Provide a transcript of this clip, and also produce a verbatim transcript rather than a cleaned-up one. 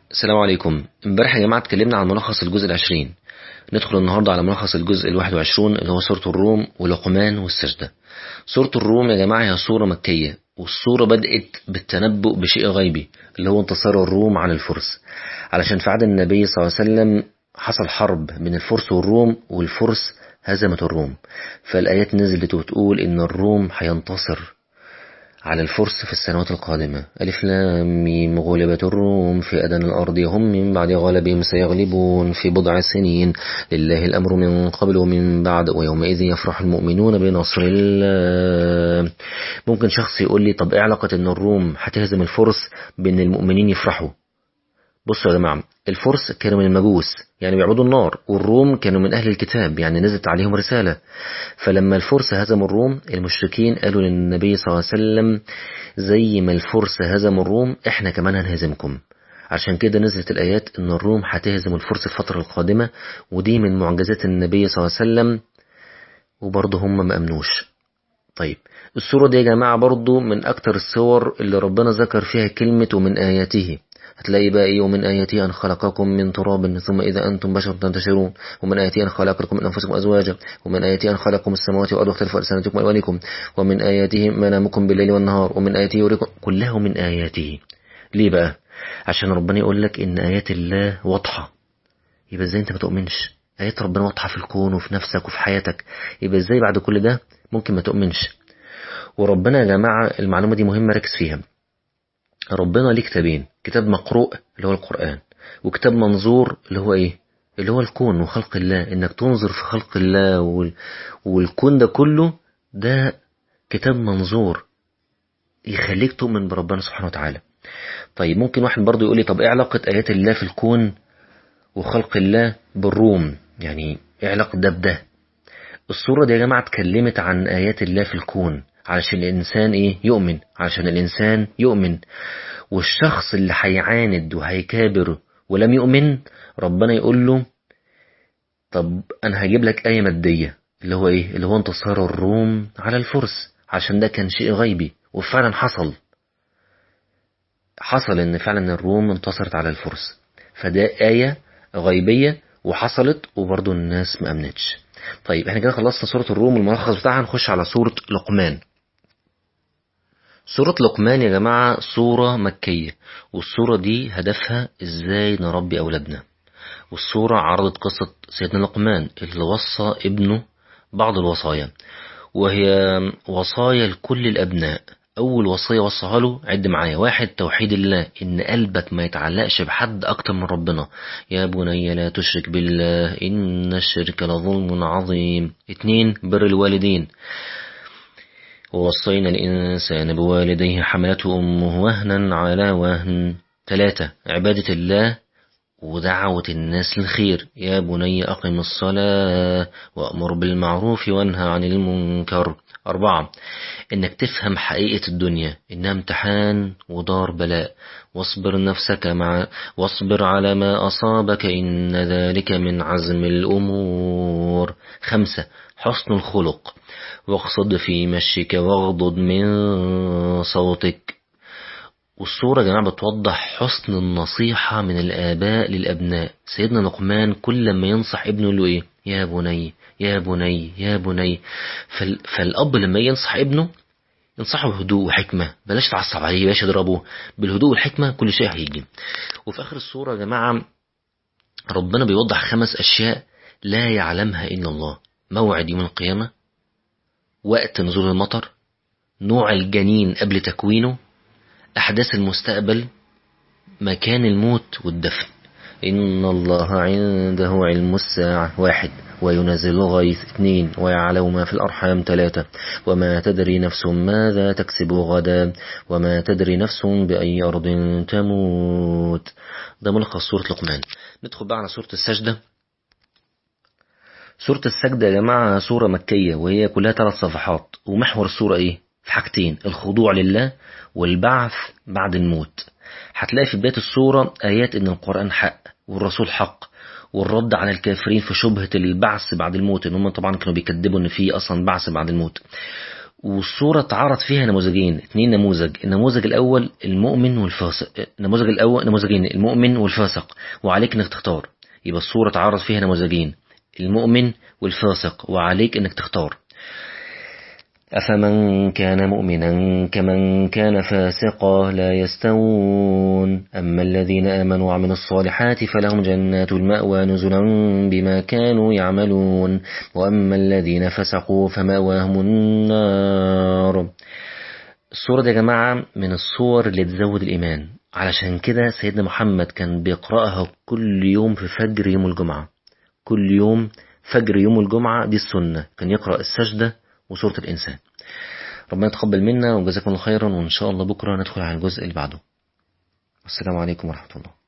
السلام عليكم. امبارح يا جماعة اتكلمنا عن ملخص الجزء العشرين. ندخل النهاردة على ملخص الجزء الواحد وعشرون اللي هو سورة الروم ولقمان والسجدة. سورة الروم يا جماعة هي سورة مكية، والسورة بدأت بالتنبؤ بشيء غيبي اللي هو انتصار الروم على الفرس، علشان في عهد النبي صلى الله عليه وسلم حصل حرب بين الفرس والروم، والفرس هزمت الروم. فالآيات نزلت وتقول إن الروم هينتصر على الفرس في السنوات القادمة. ألف لام ميم غلبت الروم في أدنى الأرض هم من بعد غلبهم سيغلبون في بضع سنين لله الأمر من قبل ومن بعد ويومئذ يفرح المؤمنون بنصر الله. ممكن شخص يقول لي طب ايه علاقة ان الروم هتهزم الفرس بان المؤمنين يفرحوا؟ بصوا يا جماعة، الفرس كانوا من المجوس يعني بيعبدوا النار، والروم كانوا من أهل الكتاب يعني نزلت عليهم رسالة. فلما الفرس هزموا الروم، المشركين قالوا للنبي صلى الله عليه وسلم زي ما الفرس هزموا الروم احنا كمان هنهزمكم. عشان كده نزلت الآيات ان الروم هتهزم الفرس الفترة القادمة، ودي من معجزات النبي صلى الله عليه وسلم، وبرضه هم ما أمنوش. طيب السورة دي يا جماعة برضو من أكتر السور اللي ربنا ذكر فيها كلمة ومن آياته. هتلاقي بقى إيه؟ ومن آياته أن خلقكم من تراب ثم إذا أنتم بشر تنتشرون، ومن آياته أن خلق لكم من أنفسكم أزواجا، ومن آياته أن خلقكم السماوات والأرض واختلف ألسنتكم وألوانكم، ومن آياته منامكم بالليل والنهار، ومن آياته يريكم، كلها من آياته. ليه بقى؟ عشان ربنا يقول لك إن آيات الله واضحة. يبقى إزاي أنت ما تؤمنش؟ آيات ربنا واضحة في الكون وفي نفسك وفي حياتك، يبقى إزاي بعد كل ده ممكن ما تؤمنش؟ وربنا يا جماعة المعلومة دي مهمة ركز فيها. ربنا ليه كتابين، كتاب مقروء اللي هو القرآن، وكتاب منظور اللي هو ايه؟ اللي هو الكون وخلق الله، انك تنظر في خلق الله وال... والكون ده كله، ده كتاب منظور يخليك تؤمن بربنا سبحانه وتعالى. طيب ممكن واحد برضو يقول لي طب ايه علاقة آيات الله في الكون وخلق الله بالروم؟ يعني ايه علاقة ده بده؟ السورة دي يا جماعة اتكلمت عن آيات الله في الكون علشان الإنسان إيه؟ يؤمن، علشان الإنسان يؤمن. والشخص اللي هيعاند وهيكابر ولم يؤمن، ربنا يقول له طب أنا هجيب لك آية مادية اللي هو إيه؟ اللي هو انتصار الروم على الفرس، عشان ده كان شيء غيبي وفعلا حصل. حصل إن فعلا الروم انتصرت على الفرس، فده آية غيبية وحصلت، وبرضه الناس ما أمنتش. طيب احنا كده خلصنا سورة الروم الملخص بتاعها، نخش على سورة لقمان. سورة لقمان يا جماعة سورة مكية، والسورة دي هدفها ازاي نربي أولادنا. والسورة عرضت قصة سيدنا لقمان اللي وصى ابنه بعض الوصايا، وهي وصايا لكل الأبناء. أول وصية وصاها له، عد معايا: واحد، توحيد الله، إن قلبك ما يتعلقش بحد أكتر من ربنا. يا بني لا تشرك بالله إن الشرك لظلم عظيم. اتنين، بر الوالدين، ووصينا الإنسان بوالديه حملته أمه وهنا على وهن. تلاتة، عبادة الله ودعوة الناس للخير. يا بني أقم الصلاة وأمر بالمعروف وانهى عن المنكر. أربعة، إنك تفهم حقيقة الدنيا إنها امتحان ودار بلاء، واصبر نفسك مع واصبر على ما أصابك إن ذلك من عزم الأمور. خمسة، حسن الخلق، واقصد في مشيك واغضض من صوتك. والصورة يا جماعة بتوضح حسن النصيحة من الآباء للأبناء. سيدنا لقمان كل ما ينصح ابنه له إيه؟ يا بني يا بني يا بني. فال... فالأب لما ينصح ابنه ينصحه بهدوء وحكمة، بلاش تعصب عليه، بلاش يضربه، بالهدوء والحكمة كل شيء هيجي. وفي آخر الصورة يا جماعة ربنا بيوضح خمس أشياء لا يعلمها إلا الله: موعد يوم القيامة، وقت نزول المطر، نوع الجنين قبل تكوينه، أحداث المستقبل، مكان الموت والدفن. إن الله عنده علم الساعة، واحد، وينزل الغيث، اثنين، ويعلم ما في الأرحام، ثلاثة، وما تدري نفس ماذا تكسب غدا، وما تدري نفس بأي أرض تموت. ده ملخص سورة لقمان. ندخل بقى على سورة السجدة. سورة السجدة يا جماعة سورة مكية، وهي كلها ثلاث صفحات، ومحور السورة ايه؟ في حاجتين: الخضوع لله والبعث بعد الموت. هتلاقي في بداية السورة آيات إن القرآن حق والرسول حق، والرد على الكافرين في شبهة البعث بعد الموت، إن هم طبعا كانوا بيكذبوا إن في أصلا بعث بعد الموت. والصورة اتعرض فيها نموذجين، اتنين نموذج. النموذج الأول المؤمن والفاسق، النموذج الأول نموذجين المؤمن والفاسق، وعليك إنك تختار. يبقى الصورة اتعرض فيها نموذجين، المؤمن والفاسق، وعليك إنك تختار. أفمن كان مؤمنا كمن كان فاسقا لا يستوون، أما الذين آمنوا وعملوا الصالحات فلهم جنات المأوى نزلا بما كانوا يعملون، وأما الذين فسقوا فمأواهم النار. الصورة دي يا جماعة من الصور اللي تزود الإيمان، علشان كده سيدنا محمد كان بيقرأها كل يوم في فجر يوم الجمعة. كل يوم فجر يوم الجمعة دي السنة، كان يقرأ السجدة وسورة الإنسان. ربنا يتقبل منا وجزاكم الله خيرا، وإن شاء الله بكرة ندخل على الجزء اللي بعده. السلام عليكم ورحمة الله.